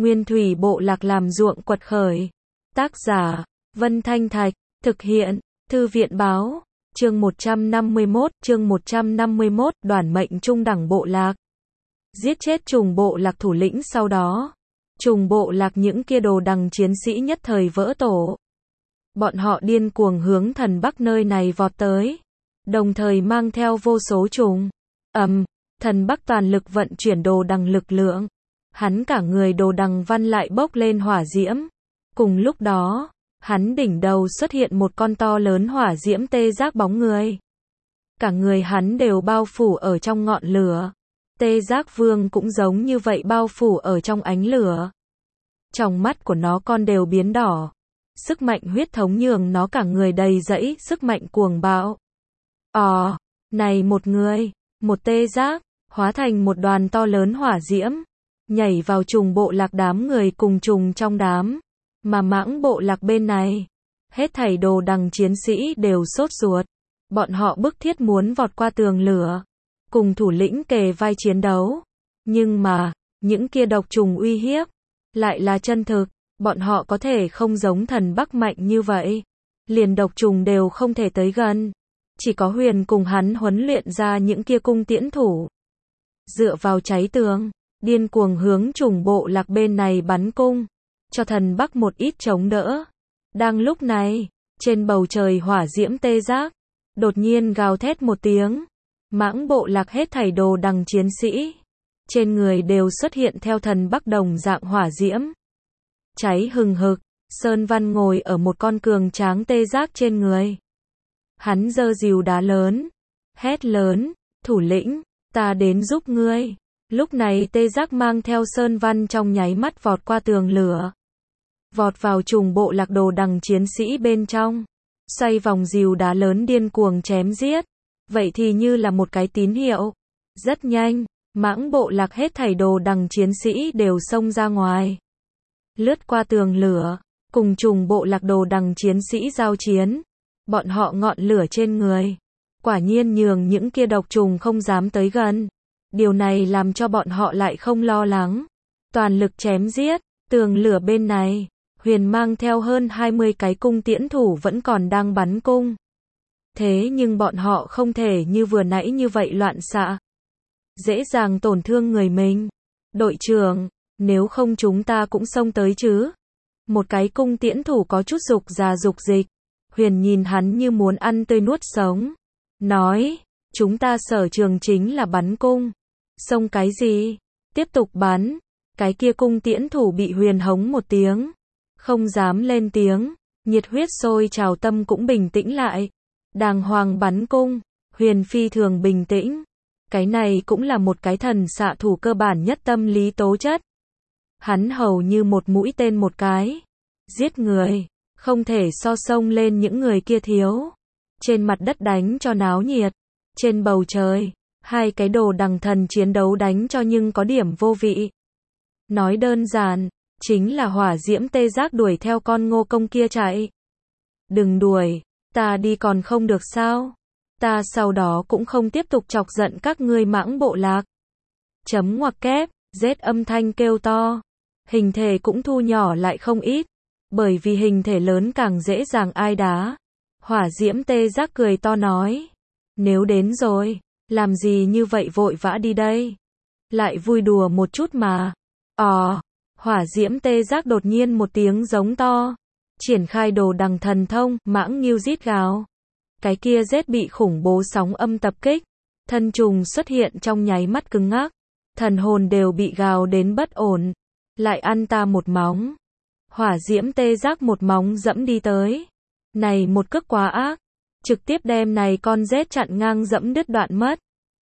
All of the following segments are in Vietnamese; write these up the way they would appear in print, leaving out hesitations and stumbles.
Nguyên thủy bộ lạc làm ruộng quật khởi. Tác giả, Vân Thanh Thạch, thực hiện, Thư viện báo, chương 151, đoàn mệnh trung đẳng bộ lạc. Giết chết trùng bộ lạc thủ lĩnh sau đó. Trùng bộ lạc những kia đồ đằng chiến sĩ nhất thời vỡ tổ. Bọn họ điên cuồng hướng thần Bắc nơi này vọt tới. Đồng thời mang theo vô số trùng. Thần Bắc toàn lực vận chuyển đồ đằng lực lượng. Hắn cả người đồ đằng văn lại bốc lên hỏa diễm. Cùng lúc đó, hắn đỉnh đầu xuất hiện một con to lớn hỏa diễm tê giác bóng người. Cả người hắn đều bao phủ ở trong ngọn lửa. Tê giác vương cũng giống như vậy bao phủ ở trong ánh lửa. Trong mắt của nó con đều biến đỏ. Sức mạnh huyết thống nhường nó cả người đầy dẫy sức mạnh cuồng bạo. Này một tê giác, hóa thành một đoàn to lớn hỏa diễm, nhảy vào trùng bộ lạc đám người cùng trùng trong đám. Mà mãng bộ lạc bên này, hết thảy đồ đằng chiến sĩ đều sốt ruột. Bọn họ bức thiết muốn vọt qua tường lửa, cùng thủ lĩnh kề vai chiến đấu. Nhưng mà, những kia độc trùng uy hiếp, lại là chân thực. Bọn họ có thể không giống thần Bắc mạnh như vậy. Liền độc trùng đều không thể tới gần. Chỉ có Huyền cùng hắn huấn luyện ra những kia cung tiễn thủ. Dựa vào cháy tường, điên cuồng hướng trùng bộ lạc bên này bắn cung. Cho thần Bắc một ít chống đỡ. Đang lúc này, trên bầu trời hỏa diễm tê giác, đột nhiên gào thét một tiếng. Mãng bộ lạc hết thảy đồ đằng chiến sĩ. Trên người đều xuất hiện theo thần Bắc đồng dạng hỏa diễm. Cháy hừng hực, Sơn Văn ngồi ở một con cường tráng tê giác trên người. Hắn giơ rìu đá lớn, hét lớn, thủ lĩnh, ta đến giúp ngươi. Lúc này tê giác mang theo Sơn Văn trong nháy mắt vọt qua tường lửa. Vọt vào trùng bộ lạc đồ đằng chiến sĩ bên trong. Xoay vòng rìu đá lớn điên cuồng chém giết. Vậy thì như là một cái tín hiệu. Rất nhanh, mãng bộ lạc hết thảy đồ đằng chiến sĩ đều xông ra ngoài. Lướt qua tường lửa, cùng trùng bộ lạc đồ đằng chiến sĩ giao chiến. Bọn họ ngọn lửa trên người. Quả nhiên nhường những kia độc trùng không dám tới gần. Điều này làm cho bọn họ lại không lo lắng. Toàn lực chém giết, tường lửa bên này. Huyền mang theo hơn 20 cái cung tiễn thủ vẫn còn đang bắn cung. Thế nhưng bọn họ không thể như vừa nãy như vậy loạn xạ. Dễ dàng tổn thương người mình. Đội trưởng, nếu không chúng ta cũng xông tới chứ. Một cái cung tiễn thủ có chút dục già dục dịch. Huyền nhìn hắn như muốn ăn tươi nuốt sống. Nói, chúng ta sở trường chính là bắn cung. Xông cái gì? Tiếp tục bắn. Cái kia cung tiễn thủ bị Huyền hống một tiếng. Không dám lên tiếng. Nhiệt huyết sôi trào tâm cũng bình tĩnh lại. Đàng hoàng bắn cung. Huyền phi thường bình tĩnh. Cái này cũng là một cái thần xạ thủ cơ bản nhất tâm lý tố chất. Hắn hầu như một mũi tên một cái. Giết người. Không thể so sông lên những người kia thiếu. Trên mặt đất đánh cho náo nhiệt. Trên bầu trời, hai cái đồ đằng thần chiến đấu đánh cho nhưng có điểm vô vị. Nói đơn giản, chính là hỏa diễm tê giác đuổi theo con ngô công kia chạy. Đừng đuổi, ta đi còn không được sao? Ta sau đó cũng không tiếp tục chọc giận các ngươi mãng bộ lạc. Chấm ngoặc kép, rết âm thanh kêu to. Hình thể cũng thu nhỏ lại không ít. Bởi vì hình thể lớn càng dễ dàng ai đá. Hỏa diễm tê giác cười to nói. Nếu đến rồi, làm gì như vậy vội vã đi đây? Lại vui đùa một chút mà. Hỏa diễm tê giác đột nhiên một tiếng giống to. Triển khai đồ đằng thần thông, mãng nghiêu rít gào. Cái kia rết bị khủng bố sóng âm tập kích. Thân trùng xuất hiện trong nháy mắt cứng ngắc. Thần hồn đều bị gào đến bất ổn. Lại ăn ta một móng. Hỏa diễm tê giác một móng dẫm đi tới. Này một cước quá ác. Trực tiếp đem này con rết chặn ngang dẫm đứt đoạn mất.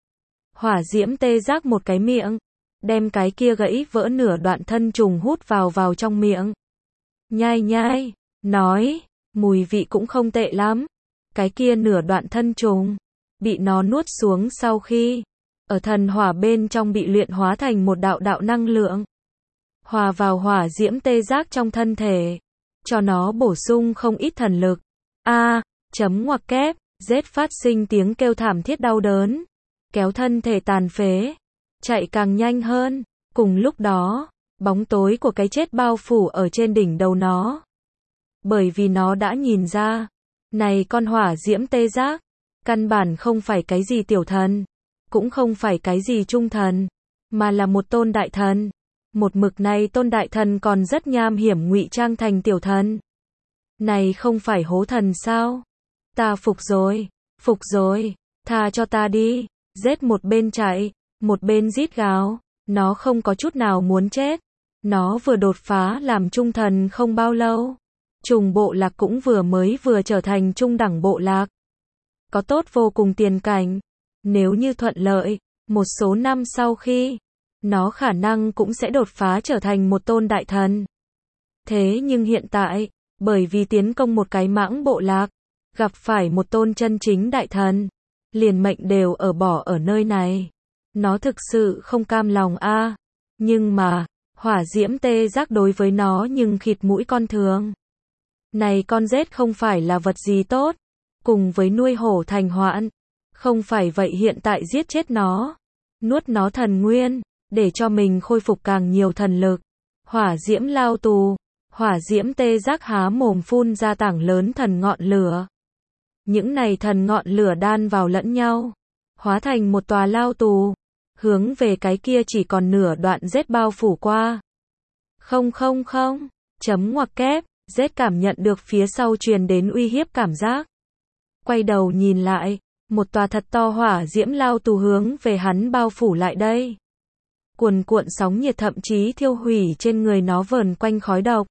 Hỏa diễm tê giác một cái miệng. Đem cái kia gãy vỡ nửa đoạn thân trùng hút vào trong miệng. Nhai nhai. Nói. Mùi vị cũng không tệ lắm. Cái kia nửa đoạn thân trùng. Bị nó nuốt xuống sau khi. Ở thần hỏa bên trong bị luyện hóa thành một đạo năng lượng. Hòa vào hỏa diễm tê giác trong thân thể. Cho nó bổ sung không ít thần lực. Chấm ngoặc kép, rết phát sinh tiếng kêu thảm thiết đau đớn. Kéo thân thể tàn phế. Chạy càng nhanh hơn. Cùng lúc đó, Bóng tối của cái chết bao phủ ở trên đỉnh đầu nó. Bởi vì nó đã nhìn ra, này con hỏa diễm tê giác, căn bản không phải cái gì tiểu thần, cũng không phải cái gì trung thần, mà là một tôn đại thần. Một mực này tôn đại thần còn rất nham hiểm ngụy trang thành tiểu thần. Này không phải hố thần sao? Ta phục rồi, tha cho ta đi. Rết một bên chạy, một bên rít gào, nó không có chút nào muốn chết. Nó vừa đột phá làm trung thần không bao lâu. Trùng bộ lạc cũng vừa trở thành trung đẳng bộ lạc. Có tốt vô cùng tiền cảnh. Nếu như thuận lợi, một số năm sau khi, nó khả năng cũng sẽ đột phá trở thành một tôn đại thần. Thế nhưng hiện tại, bởi vì tiến công một cái mãng bộ lạc, gặp phải một tôn chân chính đại thần, liền mệnh đều bỏ ở nơi này. Nó thực sự không cam lòng a. Nhưng mà, hỏa diễm tê giác đối với nó nhưng khịt mũi con thường. Này con rết không phải là vật gì tốt, cùng với nuôi hổ thành hoạn. Không phải vậy hiện tại giết chết nó, nuốt nó thần nguyên, để cho mình khôi phục càng nhiều thần lực. Hỏa diễm lao tù, hỏa diễm tê giác há mồm phun ra tảng lớn thần ngọn lửa. Những này thần ngọn lửa đan vào lẫn nhau, hóa thành một tòa lao tù, hướng về cái kia chỉ còn nửa đoạn rết bao phủ qua. Không, chấm ngoặc kép, rết cảm nhận được phía sau truyền đến uy hiếp cảm giác. Quay đầu nhìn lại, một tòa thật to hỏa diễm lao tù hướng về hắn bao phủ lại đây. Cuồn cuộn sóng nhiệt thậm chí thiêu hủy trên người nó vờn quanh khói độc.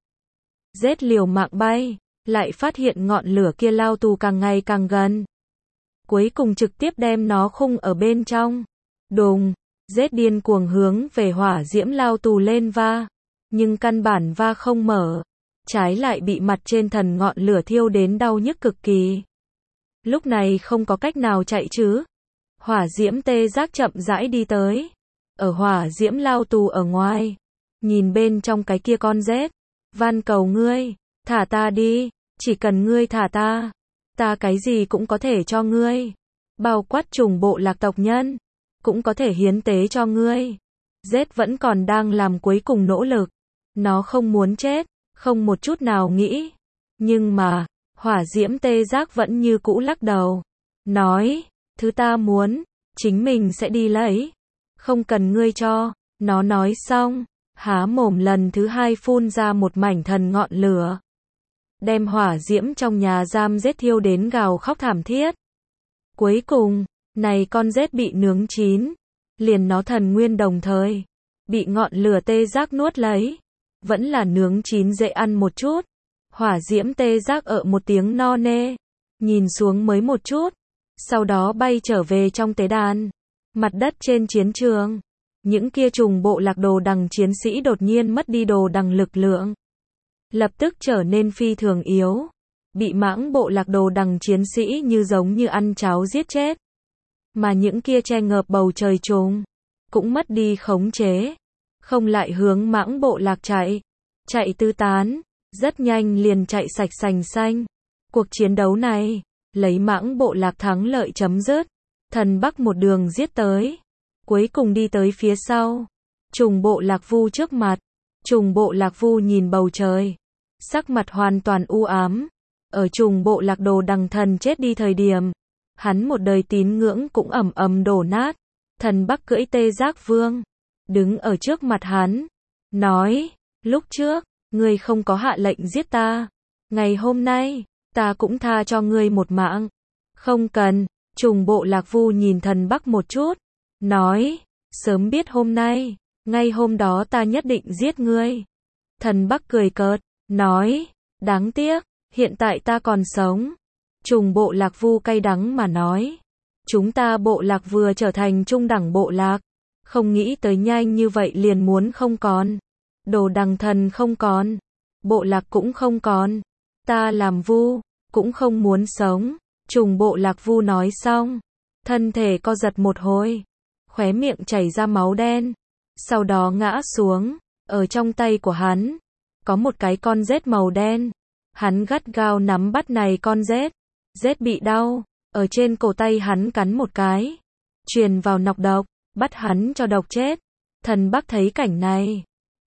Rết liều mạng bay, lại phát hiện ngọn lửa kia lao tù càng ngày càng gần. Cuối cùng trực tiếp đem nó khung ở bên trong. Đùng, rết điên cuồng hướng về hỏa diễm lao tù lên va. Nhưng căn bản va không mở. Trái lại bị mặt trên thần ngọn lửa thiêu đến đau nhức cực kỳ. Lúc này không có cách nào chạy chứ. Hỏa diễm tê giác chậm rãi đi tới. Ở hỏa diễm lao tù ở ngoài. Nhìn bên trong cái kia con rết. Van cầu ngươi, thả ta đi. Chỉ cần ngươi thả ta. Ta cái gì cũng có thể cho ngươi. Bao quát trùng bộ lạc tộc nhân. Cũng có thể hiến tế cho ngươi. Rết vẫn còn đang làm cuối cùng nỗ lực. Nó không muốn chết. Không một chút nào nghĩ. Nhưng mà, hỏa diễm tê giác vẫn như cũ lắc đầu. Nói, thứ ta muốn, chính mình sẽ đi lấy. Không cần ngươi cho. Nó nói xong, há mồm lần thứ hai phun ra một mảnh thần ngọn lửa. Đem hỏa diễm trong nhà giam rết thiêu đến gào khóc thảm thiết. Cuối cùng, này con rết bị nướng chín. Liền nó thần nguyên đồng thời. Bị ngọn lửa tê giác nuốt lấy. Vẫn là nướng chín dễ ăn một chút. Hỏa diễm tê giác một tiếng no nê. Nhìn xuống mới một chút. Sau đó bay trở về trong tế đàn. Mặt đất trên chiến trường. Những kia trùng bộ lạc đồ đằng chiến sĩ đột nhiên mất đi đồ đằng lực lượng. Lập tức trở nên phi thường yếu. Bị mãng bộ lạc đồ đằng chiến sĩ giống như ăn cháo giết chết. Mà những kia che ngợp bầu trời trùng. Cũng mất đi khống chế. Không lại hướng mãng bộ lạc chạy. Chạy tứ tán. Rất nhanh liền chạy sạch sành xanh. Cuộc chiến đấu này, lấy mãng bộ lạc thắng lợi chấm dứt. Thần Bắc một đường giết tới. Cuối cùng đi tới phía sau. Trùng bộ lạc vu trước mặt. Trùng bộ lạc vu nhìn bầu trời. Sắc mặt hoàn toàn u ám. Ở trùng bộ lạc đồ đằng thần chết đi thời điểm. Hắn một đời tín ngưỡng cũng ầm ầm đổ nát. Thần Bắc cưỡi tê giác vương. Đứng ở trước mặt hắn. Nói, lúc trước, ngươi không có hạ lệnh giết ta. Ngày hôm nay, ta cũng tha cho ngươi một mạng. Không cần. Trùng bộ lạc vu nhìn thần Bắc một chút. Nói, sớm biết hôm nay, ngay hôm đó ta nhất định giết ngươi. Thần Bắc cười cợt, nói, đáng tiếc, hiện tại ta còn sống. Trùng bộ lạc vu cay đắng mà nói, chúng ta bộ lạc vừa trở thành trung đẳng bộ lạc, không nghĩ tới nhanh như vậy liền muốn không còn. Đồ đằng thần không còn, bộ lạc cũng không còn, ta làm vu, cũng không muốn sống. Trùng bộ lạc vu nói xong, thân thể co giật một hồi, khóe miệng chảy ra máu đen, sau đó ngã xuống. Ở trong tay của hắn, có một cái con rết màu đen. Hắn gắt gao nắm bắt này con rết. Rết bị đau, ở trên cổ tay hắn cắn một cái, truyền vào nọc độc, bắt hắn cho độc chết. Thần Bắc thấy cảnh này,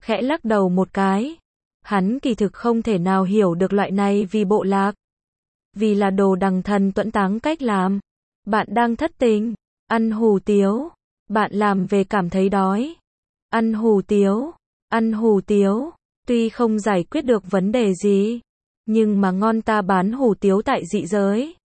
khẽ lắc đầu một cái. Hắn kỳ thực không thể nào hiểu được loại này vì bộ lạc. Vì là đồ đằng thần tuẫn táng cách làm. Bạn đang thất tình, ăn hủ tiếu. Bạn làm về cảm thấy đói. Ăn hủ tiếu, ăn hủ tiếu. Tuy không giải quyết được vấn đề gì, nhưng mà ngon ta bán hủ tiếu tại dị giới.